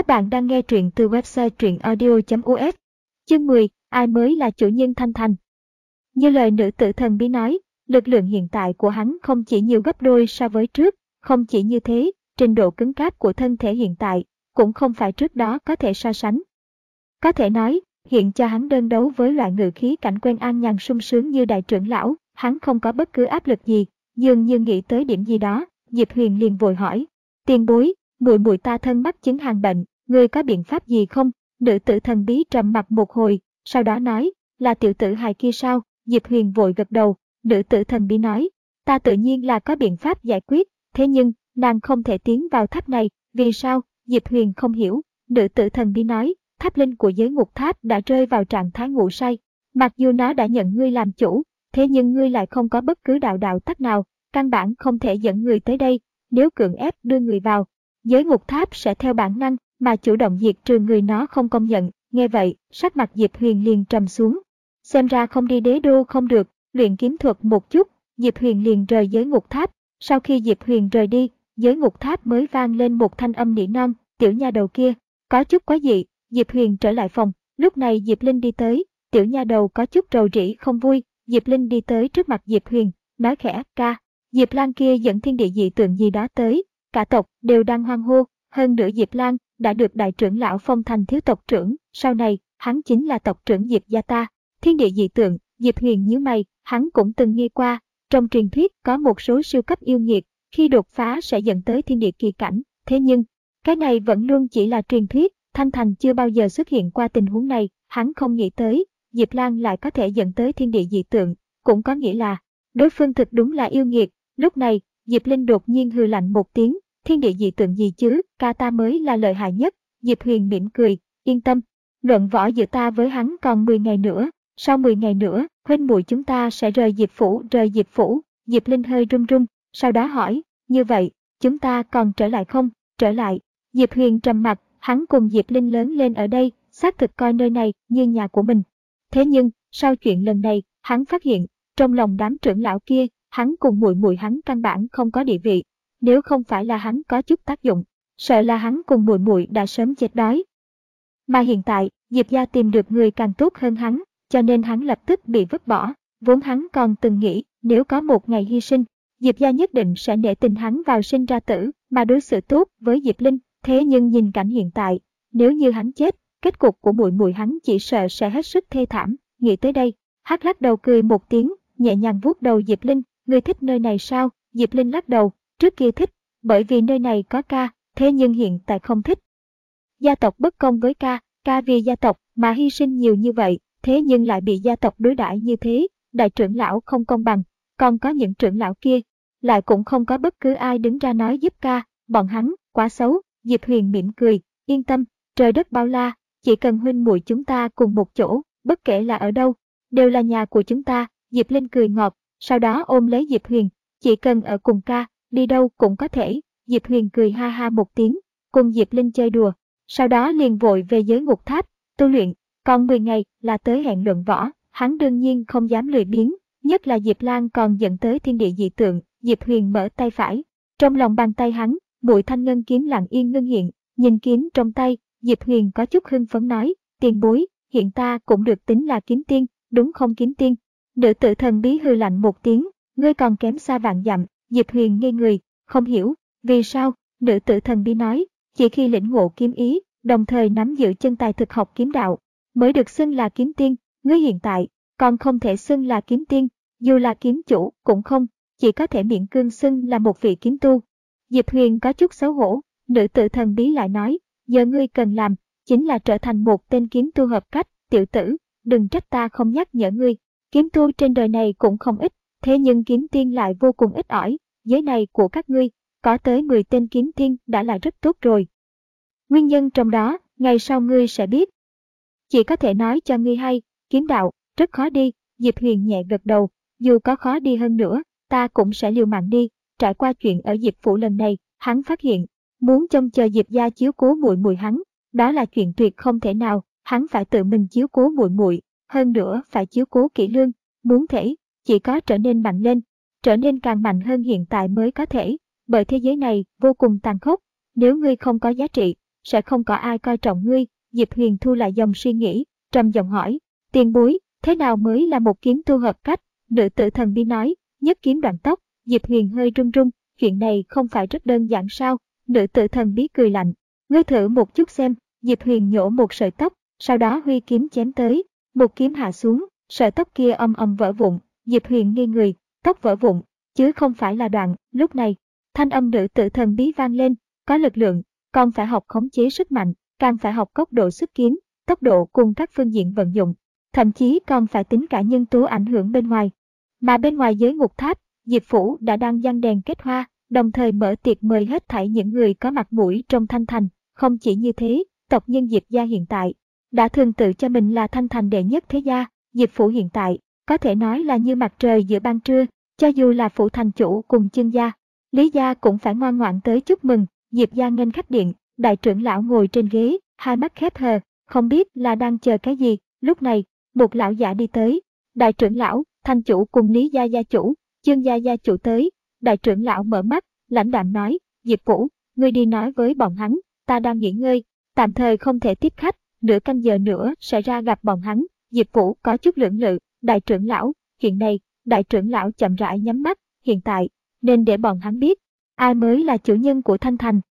Các bạn đang nghe truyện từ website truyệnaudio.us. Chương 10, ai mới là chủ nhân Thanh Thành. Như lời nữ tử thần bí nói, lực lượng hiện tại của hắn không chỉ nhiều gấp đôi so với trước, không chỉ như thế, trình độ cứng cáp của thân thể hiện tại cũng không phải trước đó có thể so sánh. Có thể nói, hiện cho hắn đơn đấu với loại ngự khí cảnh quen an nhàn sung sướng như đại trưởng lão, hắn không có bất cứ áp lực gì. Dường như nghĩ tới điểm gì đó, Diệp Huyền liền vội hỏi: "Tiền bối, muội muội ta thân mắc chứng hàng bệnh, ngươi có biện pháp gì không?" Nữ tử thần bí trầm mặc một hồi, sau đó nói: "Là tiểu tử hài kia sao?" Diệp Huyền vội gật đầu. Nữ tử thần bí nói: "Ta tự nhiên là có biện pháp giải quyết, thế nhưng nàng không thể tiến vào tháp này, vì sao?" Diệp Huyền không hiểu. Nữ tử thần bí nói: "Tháp linh của giới ngục tháp đã rơi vào trạng thái ngủ say, mặc dù nó đã nhận ngươi làm chủ, thế nhưng ngươi lại không có bất cứ đạo tắc nào, căn bản không thể dẫn người tới đây. Nếu cưỡng ép đưa người vào, giới ngục tháp sẽ theo bản năng mà chủ động diệt trừ người nó không công nhận." Nghe vậy, sắc mặt Diệp Huyền liền trầm xuống. Xem ra không đi đế đô không được, luyện kiếm thuật một chút. Diệp Huyền liền rời giới ngục tháp. Sau khi Diệp Huyền rời đi, giới ngục tháp mới vang lên một thanh âm nỉ non: "Tiểu nha đầu kia, có chút quá dị." Diệp Huyền trở lại phòng, lúc này Diệp Linh đi tới. Tiểu nha đầu có chút rầu rĩ không vui. Diệp Linh đi tới trước mặt Diệp Huyền, nói khẽ: "Ca, Diệp Lan kia dẫn thiên địa dị tượng gì đó tới, cả tộc đều đang hoan hô, hơn nữa Diệp Lan đã được đại trưởng lão phong thành thiếu tộc trưởng, sau này hắn chính là tộc trưởng Diệp gia ta." Thiên địa dị tượng, Diệp Huyền nhíu mày, hắn cũng từng nghe qua, trong truyền thuyết có một số siêu cấp yêu nghiệt, khi đột phá sẽ dẫn tới thiên địa kỳ cảnh, thế nhưng cái này vẫn luôn chỉ là truyền thuyết, Thanh Thành chưa bao giờ xuất hiện qua tình huống này, hắn không nghĩ tới Diệp Lan lại có thể dẫn tới thiên địa dị tượng, cũng có nghĩa là đối phương thực đúng là yêu nghiệt. Lúc này, Diệp Linh đột nhiên hừ lạnh một tiếng: "Thiên địa dị tượng gì chứ, ca ta mới là lợi hại nhất." Diệp Huyền mỉm cười: "Yên tâm, luận võ giữa ta với hắn còn 10 ngày nữa, sau 10 ngày nữa, huynh muội chúng ta sẽ rời Diệp phủ." "Rời Diệp phủ?" Diệp Linh hơi run run, sau đó hỏi: "Như vậy, chúng ta còn trở lại không?" "Trở lại." Diệp Huyền trầm mặc, hắn cùng Diệp Linh lớn lên ở đây, xác thực coi nơi này như nhà của mình. Thế nhưng, sau chuyện lần này, hắn phát hiện, trong lòng đám trưởng lão kia, hắn cùng muội muội hắn căn bản không có địa vị. Nếu không phải là hắn có chút tác dụng, sợ là hắn cùng muội muội đã sớm chết đói. Mà hiện tại, Diệp gia tìm được người càng tốt hơn hắn, cho nên hắn lập tức bị vứt bỏ. Vốn hắn còn từng nghĩ, nếu có một ngày hy sinh, Diệp gia nhất định sẽ nể tình hắn vào sinh ra tử, mà đối xử tốt với Diệp Linh. Thế nhưng nhìn cảnh hiện tại, nếu như hắn chết, kết cục của muội muội hắn chỉ sợ sẽ hết sức thê thảm. Nghĩ tới đây, hắn lắc đầu cười một tiếng, nhẹ nhàng vuốt đầu Diệp Linh: "Ngươi thích nơi này sao?" Diệp Linh lắc đầu: "Trước kia thích, bởi vì nơi này có ca, thế nhưng hiện tại không thích. Gia tộc bất công với ca, ca vì gia tộc mà hy sinh nhiều như vậy, thế nhưng lại bị gia tộc đối đãi như thế, đại trưởng lão không công bằng, còn có những trưởng lão kia, lại cũng không có bất cứ ai đứng ra nói giúp ca, bọn hắn quá xấu." Diệp Huyền mỉm cười: "Yên tâm, trời đất bao la, chỉ cần huynh muội chúng ta cùng một chỗ, bất kể là ở đâu, đều là nhà của chúng ta." Diệp Linh cười ngọt, sau đó ôm lấy Diệp Huyền: "Chỉ cần ở cùng ca, đi đâu cũng có thể." Diệp Huyền cười ha ha một tiếng, cùng Diệp Linh chơi đùa, sau đó liền vội về giới ngục tháp tu luyện. Còn 10 ngày là tới hẹn luận võ, hắn đương nhiên không dám lười biếng, nhất là Diệp Lan còn dẫn tới thiên địa dị tượng. Diệp Huyền mở tay phải, trong lòng bàn tay hắn, muội thanh ngân kiếm lặng yên ngưng hiện. Nhìn kiếm trong tay, Diệp Huyền có chút hưng phấn nói: "Tiền bối, hiện ta cũng được tính là kiếm tiên, đúng không kiếm tiên?" Nữ tử thần bí hừ lạnh một tiếng: "Ngươi còn kém xa vạn dặm." Diệp Huyền ngây người, không hiểu, vì sao? Nữ tử thần bí nói: "Chỉ khi lĩnh ngộ kiếm ý, đồng thời nắm giữ chân tài thực học kiếm đạo, mới được xưng là kiếm tiên. Ngươi hiện tại, còn không thể xưng là kiếm tiên, dù là kiếm chủ cũng không, chỉ có thể miễn cưỡng xưng là một vị kiếm tu." Diệp Huyền có chút xấu hổ. Nữ tử thần bí lại nói: "Giờ ngươi cần làm, chính là trở thành một tên kiếm tu hợp cách. Tiểu tử, đừng trách ta không nhắc nhở ngươi. Kiếm tu trên đời này cũng không ít, thế nhưng kiếm tiên lại vô cùng ít ỏi. Giới này của các ngươi, có tới 10 tên kiếm tiên đã là rất tốt rồi. Nguyên nhân trong đó, ngày sau ngươi sẽ biết. Chỉ có thể nói cho ngươi hay, kiếm đạo, rất khó đi." Diệp Huyền nhẹ gật đầu: "Dù có khó đi hơn nữa, ta cũng sẽ liều mạng đi." Trải qua chuyện ở Diệp phủ lần này, hắn phát hiện, muốn trông chờ Diệp gia chiếu cố muội muội hắn, đó là chuyện tuyệt không thể nào. Hắn phải tự mình chiếu cố muội muội, hơn nữa phải chiếu cố kỹ lưỡng. Muốn thể, chỉ có trở nên mạnh lên, trở nên càng mạnh hơn hiện tại mới có thể, bởi thế giới này vô cùng tàn khốc. Nếu ngươi không có giá trị, sẽ không có ai coi trọng ngươi. Diệp Huyền thu lại dòng suy nghĩ, trầm giọng hỏi, tiền bối, thế nào mới là một kiếm tu hợp cách? Nữ tử thần bí nói, nhất kiếm đoạn tóc. Diệp Huyền hơi run run, chuyện này không phải rất đơn giản sao? Nữ tử thần bí cười lạnh, ngươi thử một chút xem. Diệp Huyền nhổ một sợi tóc, sau đó huy kiếm chém tới, một kiếm hạ xuống, sợi tóc kia ầm ầm vỡ vụn. Diệp Huyền ngây người, tóc vỡ vụn, chứ không phải là đoạn. Lúc này, thanh âm nữ tử thần bí vang lên, có lực lượng, còn phải học khống chế sức mạnh, càng phải học tốc độ xuất kiếm, tốc độ cùng các phương diện vận dụng, thậm chí còn phải tính cả nhân tố ảnh hưởng bên ngoài. Mà bên ngoài giới ngục tháp, Diệp Phủ đã đang giăng đèn kết hoa, đồng thời mở tiệc mời hết thảy những người có mặt mũi trong Thanh Thành. Không chỉ như thế, tộc nhân Diệp gia hiện tại đã thường tự cho mình là Thanh Thành đệ nhất thế gia. Diệp Phủ hiện tại có thể nói là như mặt trời giữa ban trưa, cho dù là phủ thành chủ cùng Chương gia, Lý gia cũng phải ngoan ngoãn tới chúc mừng. Diệp gia nghênh khách điện, đại trưởng lão ngồi trên ghế, hai mắt khép hờ, không biết là đang chờ cái gì. Lúc này, một lão giả đi tới, đại trưởng lão, thành chủ cùng Lý gia gia chủ, Chương gia gia chủ tới. Đại trưởng lão mở mắt, lãnh đạm nói, Diệp Vũ, ngươi đi nói với bọn hắn, ta đang nghỉ ngơi, tạm thời không thể tiếp khách, nửa canh giờ nữa sẽ ra gặp bọn hắn. Diệp Vũ có chút lưỡng lự, đại trưởng lão, chuyện này. Đại trưởng lão chậm rãi nhắm mắt, hiện tại nên để bọn hắn biết ai mới là chủ nhân của Thanh Thành.